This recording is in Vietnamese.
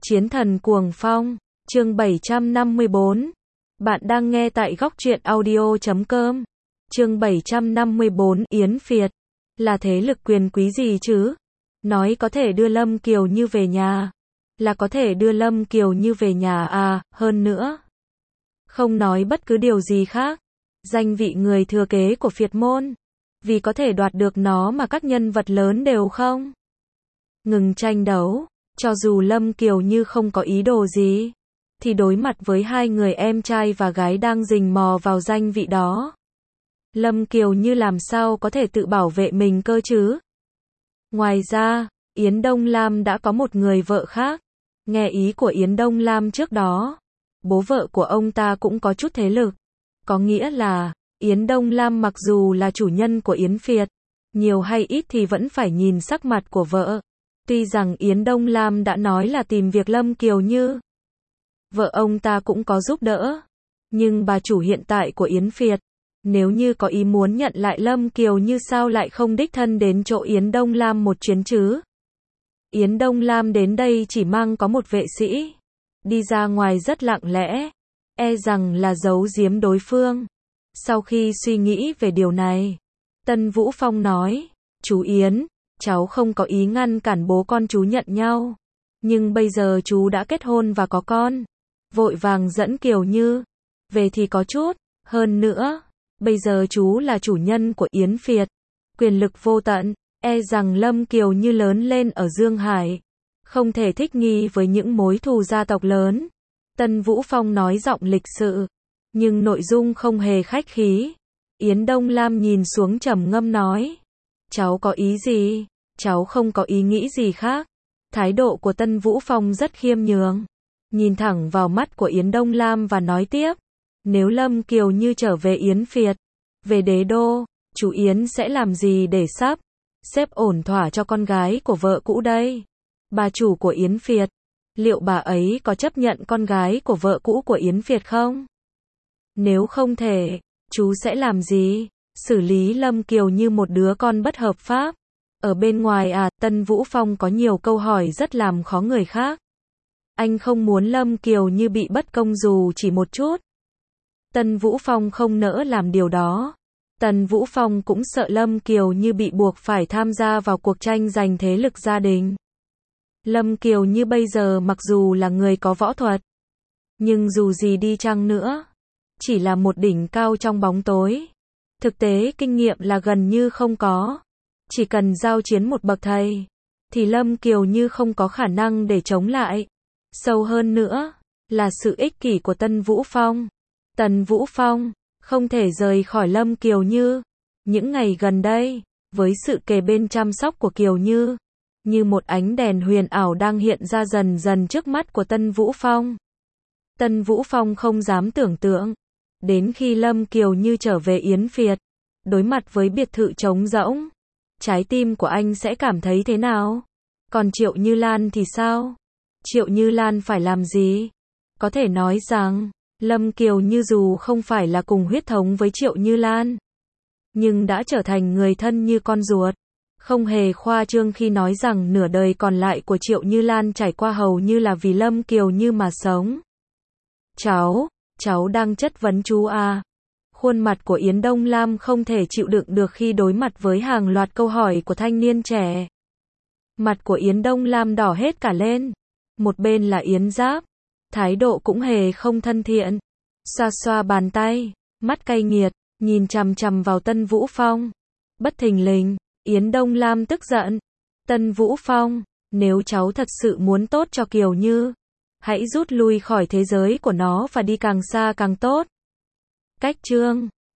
Chiến thần cuồng phong, chương 754. Bạn đang nghe tại góc truyện audio.com. Chương 754, Yến Phiệt. Là thế lực quyền quý gì chứ? Nói có thể đưa Lâm Kiều Như về nhà. Là có thể đưa Lâm Kiều Như về nhà à, hơn nữa. Không nói bất cứ điều gì khác. Danh vị người thừa kế của Phiệt môn. Vì có thể đoạt được nó mà các nhân vật lớn đều không ngừng tranh đấu. Cho dù Lâm Kiều Như không có ý đồ gì, thì đối mặt với hai người em trai và gái đang rình mò vào danh vị đó, Lâm Kiều Như làm sao có thể tự bảo vệ mình cơ chứ? Ngoài ra, Yến Đông Lam đã có một người vợ khác. Nghe ý của Yến Đông Lam trước đó, bố vợ của ông ta cũng có chút thế lực. Có nghĩa là, Yến Đông Lam mặc dù là chủ nhân của Yến Phiệt, nhiều hay ít thì vẫn phải nhìn sắc mặt của vợ. Tuy rằng Yến Đông Lam đã nói là tìm việc Lâm Kiều Như, vợ ông ta cũng có giúp đỡ. Nhưng bà chủ hiện tại của Yến Phiệt, nếu như có ý muốn nhận lại Lâm Kiều Như sao lại không đích thân đến chỗ Yến Đông Lam một chuyến chứ? Yến Đông Lam đến đây chỉ mang có một vệ sĩ, đi ra ngoài rất lặng lẽ, e rằng là giấu giếm đối phương. Sau khi suy nghĩ về điều này, Tân Vũ Phong nói, chú Yến, cháu không có ý ngăn cản bố con chú nhận nhau. Nhưng bây giờ chú đã kết hôn và có con, vội vàng dẫn Kiều Như về thì có chút. Hơn nữa, bây giờ chú là chủ nhân của Yến Phiệt, quyền lực vô tận, e rằng Lâm Kiều Như lớn lên ở Dương Hải, không thể thích nghi với những mối thù gia tộc lớn. Tân Vũ Phong nói giọng lịch sự, nhưng nội dung không hề khách khí. Yến Đông Lam nhìn xuống trầm ngâm nói, cháu có ý gì? Cháu không có ý nghĩ gì khác. Thái độ của Tân Vũ Phong rất khiêm nhường, nhìn thẳng vào mắt của Yến Đông Lam và nói tiếp, nếu Lâm Kiều Như trở về Yến Phiệt, về đế đô, chú Yến sẽ làm gì để xếp ổn thỏa cho con gái của vợ cũ đây? Bà chủ của Yến Phiệt, liệu bà ấy có chấp nhận con gái của vợ cũ của Yến Phiệt không? Nếu không thể, chú sẽ làm gì? Xử lý Lâm Kiều Như một đứa con bất hợp pháp. Ở bên ngoài à, Tân Vũ Phong có nhiều câu hỏi rất làm khó người khác. Anh không muốn Lâm Kiều Như bị bất công dù chỉ một chút. Tân Vũ Phong không nỡ làm điều đó. Tân Vũ Phong cũng sợ Lâm Kiều Như bị buộc phải tham gia vào cuộc tranh giành thế lực gia đình. Lâm Kiều Như bây giờ mặc dù là người có võ thuật, nhưng dù gì đi chăng nữa, chỉ là một đỉnh cao trong bóng tối. Thực tế kinh nghiệm là gần như không có. Chỉ cần giao chiến một bậc thầy, thì Lâm Kiều Như không có khả năng để chống lại. Sâu hơn nữa, là sự ích kỷ của Tân Vũ Phong. Tân Vũ Phong không thể rời khỏi Lâm Kiều Như. Những ngày gần đây, với sự kề bên chăm sóc của Kiều Như, như một ánh đèn huyền ảo đang hiện ra dần dần trước mắt của Tân Vũ Phong. Tân Vũ Phong không dám tưởng tượng, đến khi Lâm Kiều Như trở về Yến Phiệt, đối mặt với biệt thự trống rỗng, trái tim của anh sẽ cảm thấy thế nào? Còn Triệu Như Lan thì sao? Triệu Như Lan phải làm gì? Có thể nói rằng, Lâm Kiều Như dù không phải là cùng huyết thống với Triệu Như Lan, nhưng đã trở thành người thân như con ruột. Không hề khoa trương khi nói rằng nửa đời còn lại của Triệu Như Lan trải qua hầu như là vì Lâm Kiều Như mà sống. Cháu đang chất vấn chú à? Khuôn mặt của Yến Đông Lam không thể chịu đựng được khi đối mặt với hàng loạt câu hỏi của thanh niên trẻ. Mặt của Yến Đông Lam đỏ hết cả lên. Một bên là Yến Giáp, thái độ cũng hề không thân thiện. Xoa xoa bàn tay, mắt cay nghiệt, nhìn chằm chằm vào Tân Vũ Phong. Bất thình lình, Yến Đông Lam tức giận. Tân Vũ Phong, nếu cháu thật sự muốn tốt cho Kiều Như, hãy rút lui khỏi thế giới của nó và đi càng xa càng tốt. Cách chương